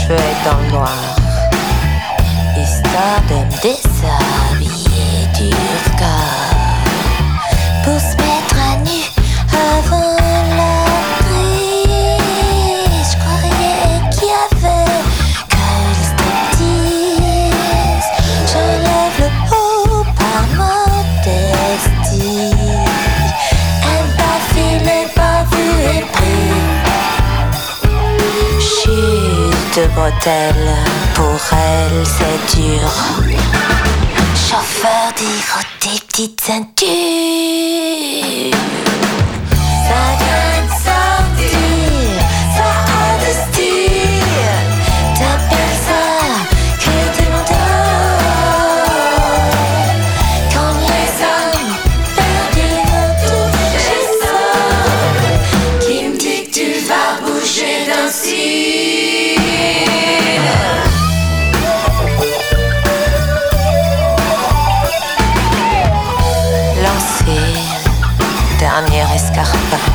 cheveux être dans le noir, histoire de me déshabiller du regard, pour se mettre à nu avant la prise. Je croyais qu'il y avait que les striptease. J'enlève le haut par modestie, aime pas filer, pas vu et pris. Chute de bretelles, pour elle c'est dur. Chauffeur dit gros tes petites ceintures. Ça vient de sortir, ça a de style. T'appelles ça que des menteurs. Quand les hommes perdus vont toucher ça, qui me dit que tu vas bouger d'un cil. Lancer, dernier escarpin,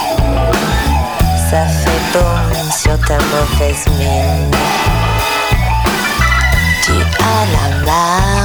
ça fait boum sur ta mauvaise mine. Tu as la main